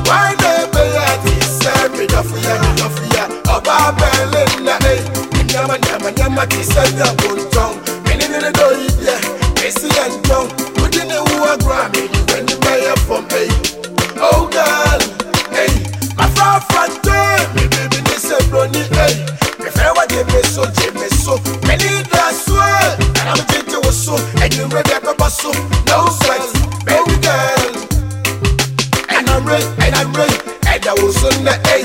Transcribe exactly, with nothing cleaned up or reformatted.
Why never yet he said me love ya, me love ya. Oba Berlin, eh. Nyama nyama nyama kisa ya bonton. Many many do it, yeah. Messi and John. We didn't want Grammy when you buy a from me. Oh girl, hey. My friend friend, me baby this a brony, hey. Me friend what they me so, they me so. Many that's why I'm taking you so, and you ready to so. No sweat, baby girl. And I'm ready, and I'm ready, and I was on the